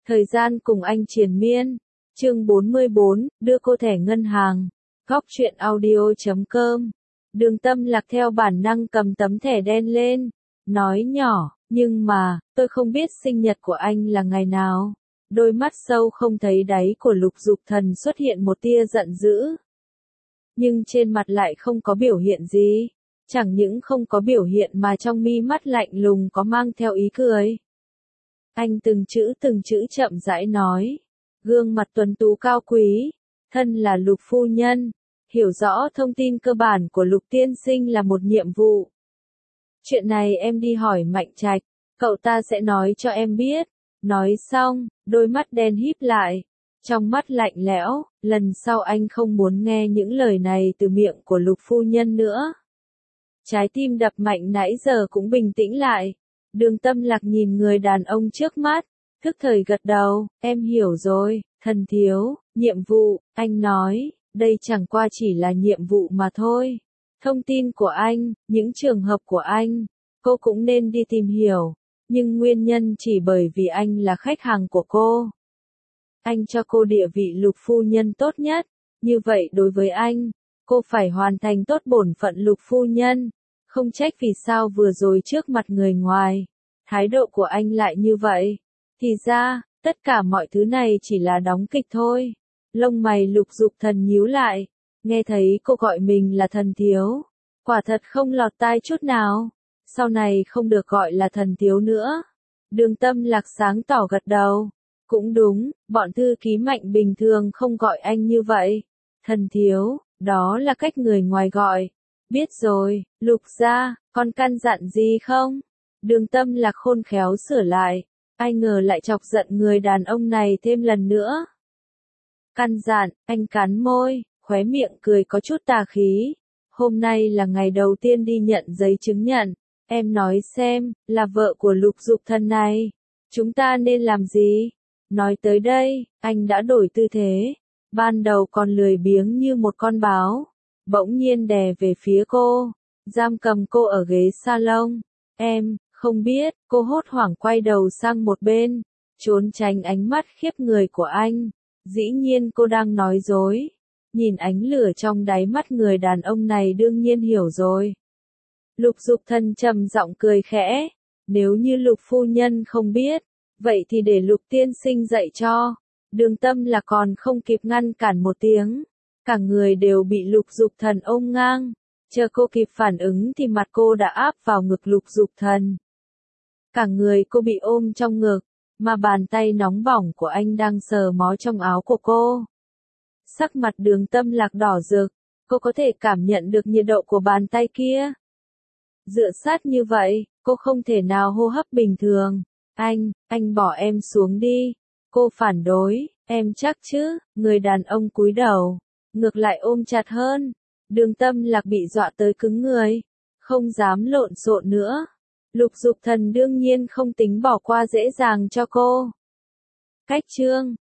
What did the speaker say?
Thời gian cùng anh triền miên. Chương 44, đưa cô thẻ ngân hàng. Góc truyện audio.com. Đường Tâm Lạc theo bản năng cầm tấm thẻ đen lên, nói nhỏ, nhưng mà, tôi không biết sinh nhật của anh là ngày nào. Đôi mắt sâu không thấy đáy của Lục Dục Thần xuất hiện một tia giận dữ. Nhưng trên mặt lại không có biểu hiện gì. Chẳng những không có biểu hiện mà trong mi mắt lạnh lùng có mang theo ý cười. Anh từng chữ chậm rãi nói. Gương mặt tuấn tú cao quý, thân là Lục phu nhân, hiểu rõ thông tin cơ bản của Lục tiên sinh là một nhiệm vụ. Chuyện này em đi hỏi Mạnh Trạch, cậu ta sẽ nói cho em biết. Nói xong, đôi mắt đen híp lại, trong mắt lạnh lẽo, lần sau anh không muốn nghe những lời này từ miệng của Lục phu nhân nữa. Trái tim đập mạnh nãy giờ cũng bình tĩnh lại. Đường Tâm Lạc nhìn người đàn ông trước mắt, thức thời gật đầu, em hiểu rồi, thần thiếu, nhiệm vụ, anh nói, đây chẳng qua chỉ là nhiệm vụ mà thôi. Thông tin của anh, những trường hợp của anh, cô cũng nên đi tìm hiểu, nhưng nguyên nhân chỉ bởi vì anh là khách hàng của cô. Anh cho cô địa vị Lục phu nhân tốt nhất, như vậy đối với anh, cô phải hoàn thành tốt bổn phận Lục phu nhân. Không trách vì sao vừa rồi trước mặt người ngoài, thái độ của anh lại như vậy. Thì ra, tất cả mọi thứ này chỉ là đóng kịch thôi. Lông mày Lục Dục Thần nhíu lại, nghe thấy cô gọi mình là thần thiếu. Quả thật không lọt tai chút nào, sau này không được gọi là thần thiếu nữa. Đường Tâm Lạc sáng tỏ gật đầu. Cũng đúng, bọn thư ký Mạnh bình thường không gọi anh như vậy. Thần thiếu, đó là cách người ngoài gọi. Biết rồi, Lục gia, còn căn dặn gì không? Đường Tâm Lạc khôn khéo sửa lại, ai ngờ lại chọc giận người đàn ông này thêm lần nữa. Căn dặn, anh cắn môi, khóe miệng cười có chút tà khí. Hôm nay là ngày đầu tiên đi nhận giấy chứng nhận, em nói xem, là vợ của Lục Dục Thần này, chúng ta nên làm gì? Nói tới đây, anh đã đổi tư thế, ban đầu còn lười biếng như một con báo. Bỗng nhiên đè về phía cô, giam cầm cô ở ghế salon. Em, không biết, cô hốt hoảng quay đầu sang một bên, trốn tránh ánh mắt khiếp người của anh. Dĩ nhiên cô đang nói dối. Nhìn ánh lửa trong đáy mắt người đàn ông này đương nhiên hiểu rồi. Lục Dục Thần trầm giọng cười khẽ. Nếu như Lục phu nhân không biết, vậy thì để Lục tiên sinh dạy cho. Đường Tâm là còn không kịp ngăn cản một tiếng. Cả người đều bị Lục Dục Thần ôm ngang. Chờ cô kịp phản ứng thì mặt cô đã áp vào ngực Lục Dục Thần. Cả người cô bị ôm trong ngực, mà bàn tay nóng bỏng của anh đang sờ mó trong áo của cô. Sắc mặt Đường Tâm Lạc đỏ rực, cô có thể cảm nhận được nhiệt độ của bàn tay kia. Dựa sát như vậy, cô không thể nào hô hấp bình thường. Anh bỏ em xuống đi. Cô phản đối, em chắc chứ, người đàn ông cúi đầu. Ngược lại ôm chặt hơn. Đường Tâm Lạc bị dọa tới cứng người, không dám lộn xộn nữa. Lục Dục Thần đương nhiên không tính bỏ qua dễ dàng cho cô. Cách chương